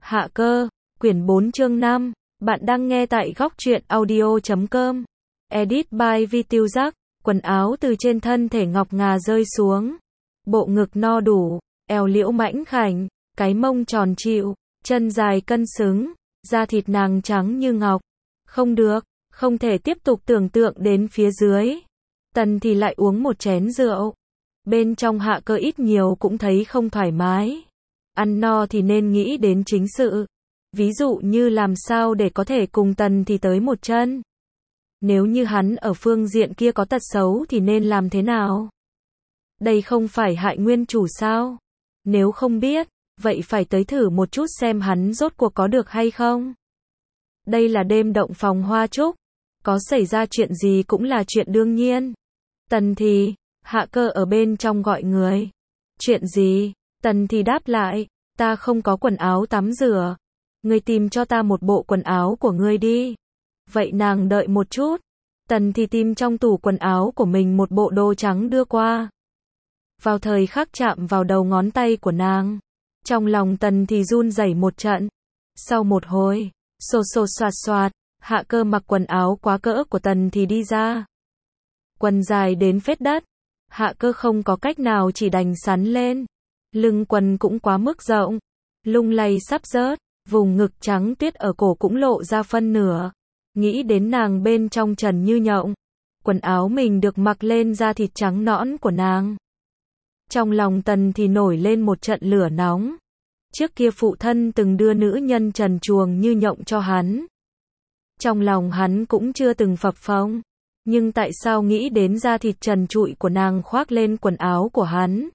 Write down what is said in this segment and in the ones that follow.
Hạ cơ, quyển 4 chương 5. Bạn đang nghe tại góc truyện audio.com. Edit by Vi Tiêu Giác. Quần áo từ trên thân thể ngọc ngà rơi xuống. Bộ ngực no đủ, eo liễu mãnh khảnh, cái mông tròn trịu, chân dài cân xứng, da thịt nàng trắng như ngọc. Không được, không thể tiếp tục tưởng tượng đến phía dưới. Tần thì lại uống một chén rượu. Bên trong hạ cơ ít nhiều cũng thấy không thoải mái. Ăn no thì nên nghĩ đến chính sự. Ví dụ như làm sao để có thể cùng Tần thì tới một chân. Nếu như hắn ở phương diện kia có tật xấu thì nên làm thế nào? Đây không phải hại nguyên chủ sao? Nếu không biết, vậy phải tới thử một chút xem hắn rốt cuộc có được hay không? Đây là đêm động phòng hoa trúc. Có xảy ra chuyện gì cũng là chuyện đương nhiên. Tần thì, hạ cơ ở bên trong gọi người. Chuyện gì? Tần thì đáp lại, ta không có quần áo tắm rửa. Ngươi tìm cho ta một bộ quần áo của ngươi đi. Vậy nàng đợi một chút. Tần thì tìm trong tủ quần áo của mình một bộ đồ trắng đưa qua. Vào thời khắc chạm vào đầu ngón tay của nàng. Trong lòng Tần thì run rẩy một trận. Sau một hồi, xô xô xoạt xoạt, hạ cơ mặc quần áo quá cỡ của Tần thì đi ra. Quần dài đến phết đất. Hạ cơ không có cách nào chỉ đành sắn lên. Lưng quần cũng quá mức rộng. Lung lay sắp rớt. Vùng ngực trắng tuyết ở cổ cũng lộ ra phân nửa. Nghĩ đến nàng bên trong trần như nhộng. Quần áo mình được mặc lên da thịt trắng nõn của nàng. Trong lòng Tần thì nổi lên một trận lửa nóng. Trước kia phụ thân từng đưa nữ nhân trần truồng như nhộng cho hắn. Trong lòng hắn cũng chưa từng phập phồng. Nhưng tại sao nghĩ đến da thịt trần trụi của nàng khoác lên quần áo của hắn?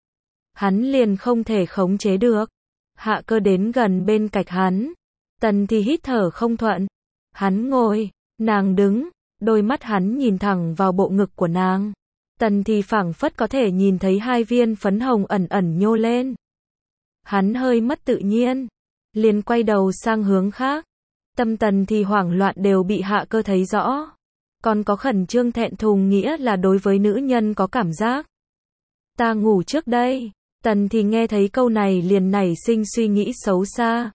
Hắn liền không thể khống chế được. Hạ cơ đến gần bên cạnh hắn. Tần thì hít thở không thuận. Hắn ngồi, nàng đứng, đôi mắt hắn nhìn thẳng vào bộ ngực của nàng. Tần thì phảng phất có thể nhìn thấy hai viên phấn hồng ẩn ẩn nhô lên. Hắn hơi mất tự nhiên, liền quay đầu sang hướng khác. Tâm Tần thì hoảng loạn đều bị hạ cơ thấy rõ. Còn có khẩn trương thẹn thùng nghĩa là đối với nữ nhân có cảm giác. Ta ngủ trước đây. Tần thì nghe thấy câu này liền nảy sinh suy nghĩ xấu xa.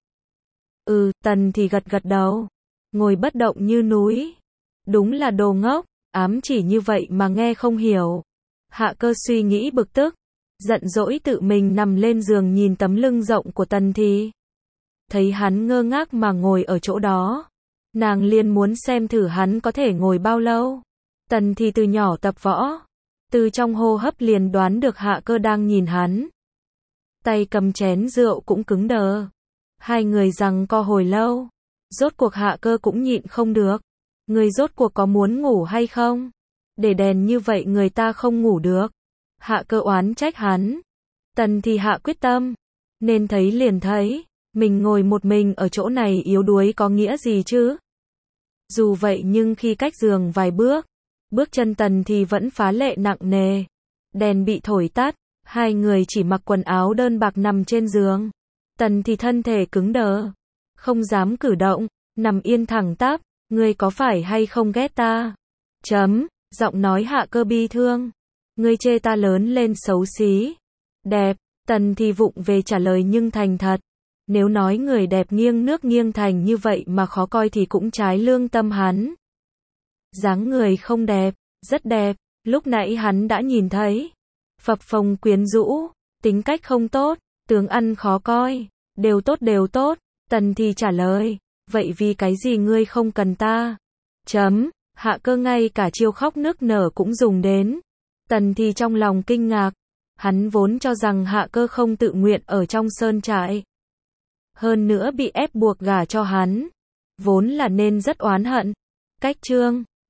Tần thì gật gật đầu. Ngồi bất động như núi. Đúng là đồ ngốc, ám chỉ như vậy mà nghe không hiểu. Hạ cơ suy nghĩ bực tức. Giận dỗi tự mình nằm lên giường nhìn tấm lưng rộng của Tần thì. Thấy hắn ngơ ngác mà ngồi ở chỗ đó. Nàng liền muốn xem thử hắn có thể ngồi bao lâu. Tần thì từ nhỏ tập võ. Từ trong hô hấp liền đoán được hạ cơ đang nhìn hắn. Tay cầm chén rượu cũng cứng đờ. Hai người giằng co hồi lâu. Rốt cuộc hạ cơ cũng nhịn không được. Người rốt cuộc có muốn ngủ hay không? Để đèn như vậy người ta không ngủ được. Hạ cơ oán trách hắn. Tần thì hạ quyết tâm. Nên thấy liền thấy. Mình ngồi một mình ở chỗ này yếu đuối có nghĩa gì chứ? Dù vậy nhưng khi cách giường vài bước. Bước chân Tần thì vẫn phá lệ nặng nề. Đèn bị thổi tắt. Hai người chỉ mặc quần áo đơn bạc nằm trên giường. Tần thì thân thể cứng đờ. Không dám cử động. Nằm yên thẳng tắp. Ngươi có phải hay không ghét ta? Giọng nói hạ cơ bi thương. Ngươi chê ta lớn lên xấu xí. Đẹp. Tần thì vụng về trả lời nhưng thành thật. Nếu nói người đẹp nghiêng nước nghiêng thành như vậy mà khó coi thì cũng trái lương tâm hắn. Dáng người không đẹp. Rất đẹp. Lúc nãy hắn đã nhìn thấy. Phập phồng quyến rũ. Tính cách không tốt. Tướng ăn khó coi. Đều tốt. Tần thì trả lời. Vậy vì cái gì ngươi không cần ta? Hạ cơ ngay cả chiêu khóc nức nở cũng dùng đến. Tần thì trong lòng kinh ngạc. Hắn vốn cho rằng hạ cơ không tự nguyện ở trong sơn trại. Hơn nữa bị ép buộc gả cho hắn. Vốn là nên rất oán hận. Cách chương